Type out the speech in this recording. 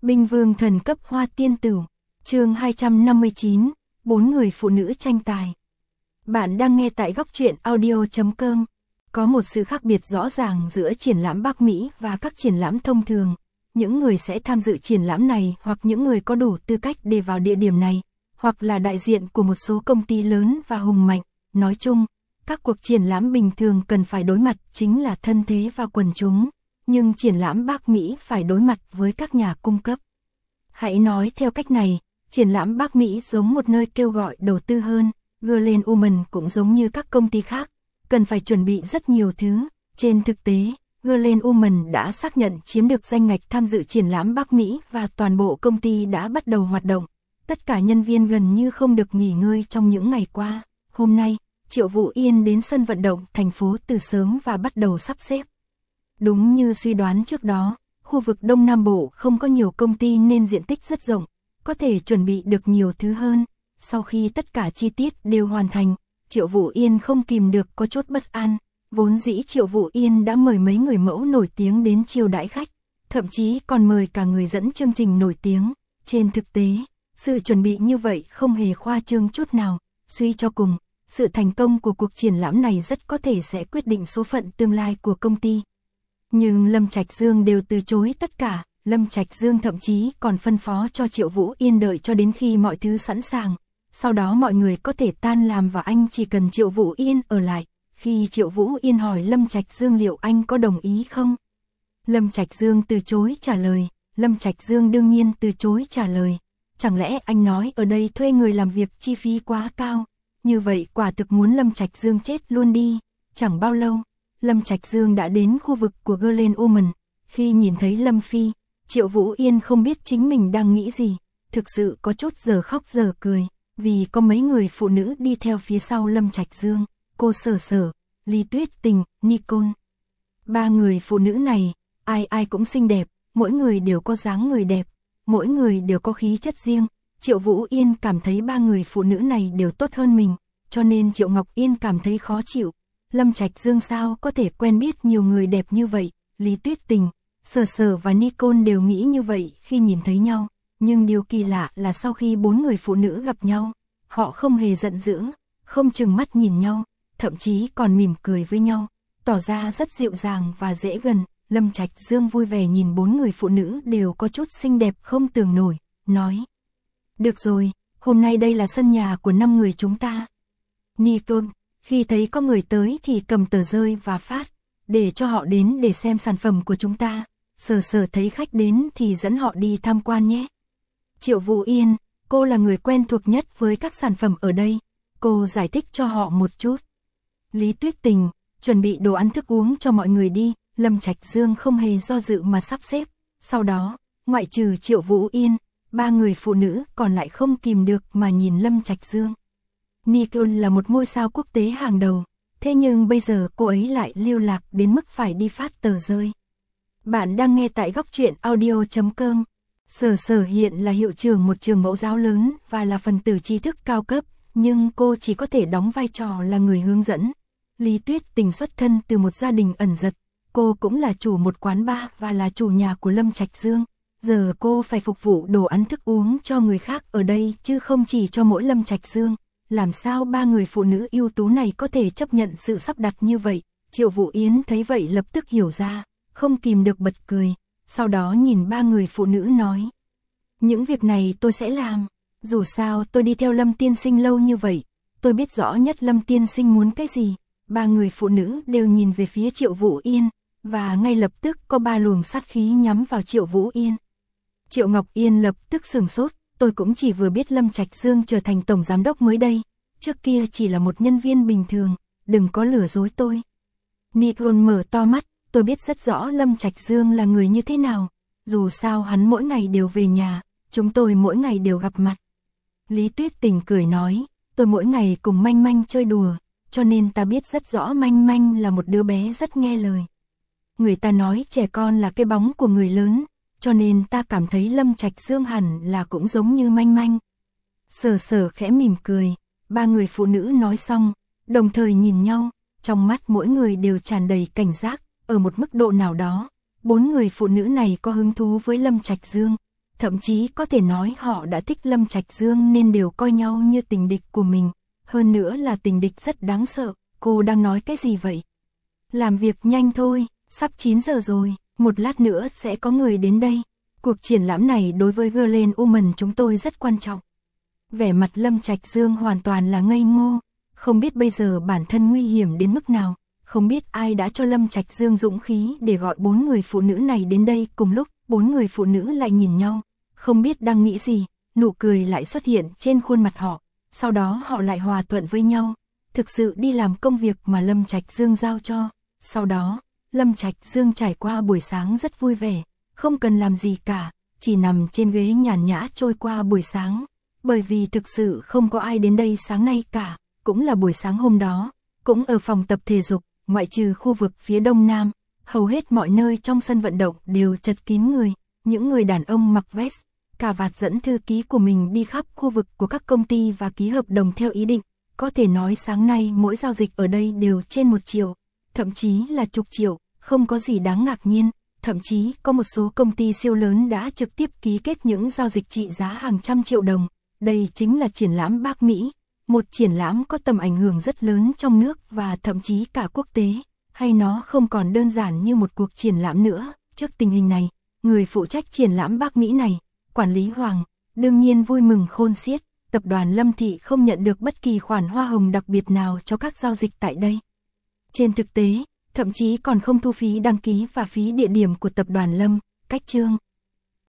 Binh vương thần cấp hoa tiên tử, chương 259, 4 người phụ nữ tranh tài. Bạn đang nghe tại góc truyện audio.com. Có một sự khác biệt rõ ràng giữa triển lãm Bắc Mỹ và các triển lãm thông thường. Những người sẽ tham dự triển lãm này hoặc những người có đủ tư cách để vào địa điểm này, hoặc là đại diện của một số công ty lớn và hùng mạnh. Nói chung, các cuộc triển lãm bình thường cần phải đối mặt chính là thân thế và quần chúng, nhưng triển lãm Bắc Mỹ phải đối mặt với các nhà cung cấp. Hãy nói theo cách này, triển lãm Bắc Mỹ giống một nơi kêu gọi đầu tư hơn, Glen Woman cũng giống như các công ty khác, cần phải chuẩn bị rất nhiều thứ. Trên thực tế, Glen Woman đã xác nhận chiếm được danh ngạch tham dự triển lãm Bắc Mỹ và toàn bộ công ty đã bắt đầu hoạt động. Tất cả nhân viên gần như không được nghỉ ngơi trong những ngày qua. Hôm nay, Triệu Vũ Yên đến sân vận động thành phố từ sớm và bắt đầu sắp xếp. Đúng như suy đoán trước đó, khu vực Đông Nam Bộ không có nhiều công ty nên diện tích rất rộng, có thể chuẩn bị được nhiều thứ hơn. Sau khi tất cả chi tiết đều hoàn thành, Triệu Vũ Yên không kìm được có chút bất an. Vốn dĩ Triệu Vũ Yên đã mời mấy người mẫu nổi tiếng đến chiêu đãi khách, thậm chí còn mời cả người dẫn chương trình nổi tiếng. Trên thực tế, sự chuẩn bị như vậy không hề khoa trương chút nào. Suy cho cùng, sự thành công của cuộc triển lãm này rất có thể sẽ quyết định số phận tương lai của công ty. Nhưng Lâm Trạch Dương đều từ chối tất cả. Lâm Trạch Dương thậm chí còn phân phó cho Triệu Vũ Yên đợi cho đến khi mọi thứ sẵn sàng. Sau đó mọi người có thể tan làm và anh chỉ cần Triệu Vũ Yên ở lại. Khi Triệu Vũ Yên hỏi Lâm Trạch Dương liệu anh có đồng ý không? Lâm Trạch Dương từ chối trả lời. Lâm Trạch Dương đương nhiên từ chối trả lời. Chẳng lẽ anh nói ở đây thuê người làm việc chi phí quá cao? Như vậy quả thực muốn Lâm Trạch Dương chết luôn đi. Chẳng bao lâu, Lâm Trạch Dương đã đến khu vực của Glen Woman. Khi nhìn thấy Lâm Phi, Triệu Vũ Yên không biết chính mình đang nghĩ gì. Thực sự có chút giờ khóc giờ cười, vì có mấy người phụ nữ đi theo phía sau Lâm Trạch Dương. Cô Sở Sở, Lý Tuyết Tình, Nicole. Ba người phụ nữ này, ai ai cũng xinh đẹp, mỗi người đều có dáng người đẹp, mỗi người đều có khí chất riêng. Triệu Vũ Yên cảm thấy ba người phụ nữ này đều tốt hơn mình, cho nên Triệu Ngọc Yên cảm thấy khó chịu. Lâm Trạch Dương sao có thể quen biết nhiều người đẹp như vậy? Lý Tuyết Tình, Sở Sở và Nicole đều nghĩ như vậy khi nhìn thấy nhau. Nhưng điều kỳ lạ là sau khi bốn người phụ nữ gặp nhau, họ không hề giận dữ, không chừng mắt nhìn nhau, thậm chí còn mỉm cười với nhau, tỏ ra rất dịu dàng và dễ gần. Lâm Trạch Dương vui vẻ nhìn bốn người phụ nữ đều có chút xinh đẹp không tưởng nổi, nói: được rồi, hôm nay đây là sân nhà của 5 người chúng ta. Nicole, khi thấy có người tới thì cầm tờ rơi và phát, để cho họ đến để xem sản phẩm của chúng ta. Sở Sở thấy khách đến thì dẫn họ đi tham quan nhé. Triệu Vũ Yên, cô là người quen thuộc nhất với các sản phẩm ở đây, cô giải thích cho họ một chút. Lý Tuyết Tình, chuẩn bị đồ ăn thức uống cho mọi người đi. Lâm Trạch Dương không hề do dự mà sắp xếp. Sau đó, ngoại trừ Triệu Vũ Yên, ba người phụ nữ còn lại không kìm được mà nhìn Lâm Trạch Dương. Nicole là một ngôi sao quốc tế hàng đầu, thế nhưng bây giờ cô ấy lại lưu lạc đến mức phải đi phát tờ rơi. Bạn đang nghe tại góc truyện audio.com. Sở Sở hiện là hiệu trưởng một trường mẫu giáo lớn và là phần tử tri thức cao cấp, nhưng cô chỉ có thể đóng vai trò là người hướng dẫn. Lý Tuyết Tình xuất thân từ một gia đình ẩn dật, cô cũng là chủ một quán bar và là chủ nhà của Lâm Trạch Dương. Giờ cô phải phục vụ đồ ăn thức uống cho người khác ở đây chứ không chỉ cho mỗi Lâm Trạch Dương. Làm sao ba người phụ nữ ưu tú này có thể chấp nhận sự sắp đặt như vậy? Triệu Vũ Yến thấy vậy lập tức hiểu ra, không kìm được bật cười. Sau đó nhìn ba người phụ nữ nói: những việc này tôi sẽ làm. Dù sao tôi đi theo Lâm tiên sinh lâu như vậy, tôi biết rõ nhất Lâm tiên sinh muốn cái gì. Ba người phụ nữ đều nhìn về phía Triệu Vũ Yên, và ngay lập tức có ba luồng sát khí nhắm vào Triệu Vũ Yên. Triệu Ngọc Yên lập tức sửng sốt, tôi cũng chỉ vừa biết Lâm Trạch Dương trở thành tổng giám đốc mới đây, trước kia chỉ là một nhân viên bình thường, đừng có lừa dối tôi. Nicole mở to mắt, tôi biết rất rõ Lâm Trạch Dương là người như thế nào, dù sao hắn mỗi ngày đều về nhà, chúng tôi mỗi ngày đều gặp mặt. Lý Tuyết Tình cười nói, tôi mỗi ngày cùng Manh Manh chơi đùa, cho nên ta biết rất rõ Manh Manh là một đứa bé rất nghe lời. Người ta nói trẻ con là cái bóng của người lớn, cho nên ta cảm thấy Lâm Trạch Dương hẳn là cũng giống như Manh Manh. Sở Sở khẽ mỉm cười, ba người phụ nữ nói xong, đồng thời nhìn nhau, trong mắt mỗi người đều tràn đầy cảnh giác, ở một mức độ nào đó, bốn người phụ nữ này có hứng thú với Lâm Trạch Dương. thậm chí có thể nói họ đã thích Lâm Trạch Dương nên đều coi nhau như tình địch của mình, hơn nữa là tình địch rất đáng sợ. Cô đang nói cái gì vậy? Làm việc nhanh thôi, sắp 9 giờ rồi, một lát nữa sẽ có người đến đây. Cuộc triển lãm này đối với Girl Woman chúng tôi rất quan trọng. Vẻ mặt Lâm Trạch Dương hoàn toàn là ngây ngô, không biết bây giờ bản thân nguy hiểm đến mức nào, không biết ai đã cho Lâm Trạch Dương dũng khí để gọi 4 người phụ nữ này đến đây cùng lúc. 4 người phụ nữ lại nhìn nhau, không biết đang nghĩ gì, nụ cười lại xuất hiện trên khuôn mặt họ, sau đó họ lại hòa thuận với nhau, thực sự đi làm công việc mà Lâm Trạch Dương giao cho. Sau đó, Lâm Trạch Dương trải qua buổi sáng rất vui vẻ, không cần làm gì cả, chỉ nằm trên ghế nhàn nhã trôi qua buổi sáng, bởi vì thực sự không có ai đến đây sáng nay cả, cũng là buổi sáng hôm đó, cũng ở phòng tập thể dục, ngoại trừ khu vực phía đông nam, hầu hết mọi nơi trong sân vận động đều chật kín người, những người đàn ông mặc vest, cà vạt dẫn thư ký của mình đi khắp khu vực của các công ty và ký hợp đồng theo ý định, có thể nói sáng nay mỗi giao dịch ở đây đều trên 1 triệu, thậm chí là chục triệu, không có gì đáng ngạc nhiên. Thậm chí có một số công ty siêu lớn đã trực tiếp ký kết những giao dịch trị giá hàng trăm triệu đồng. Đây chính là triển lãm Bắc Mỹ, một triển lãm có tầm ảnh hưởng rất lớn trong nước và thậm chí cả quốc tế, hay nó không còn đơn giản như một cuộc triển lãm nữa. Trước tình hình này, người phụ trách triển lãm Bắc Mỹ này, quản lý Hoàng, đương nhiên vui mừng khôn xiết, tập đoàn Lâm Thị không nhận được bất kỳ khoản hoa hồng đặc biệt nào cho các giao dịch tại đây. Trên thực tế, thậm chí còn không thu phí đăng ký và phí địa điểm của tập đoàn Lâm, Cách Trương.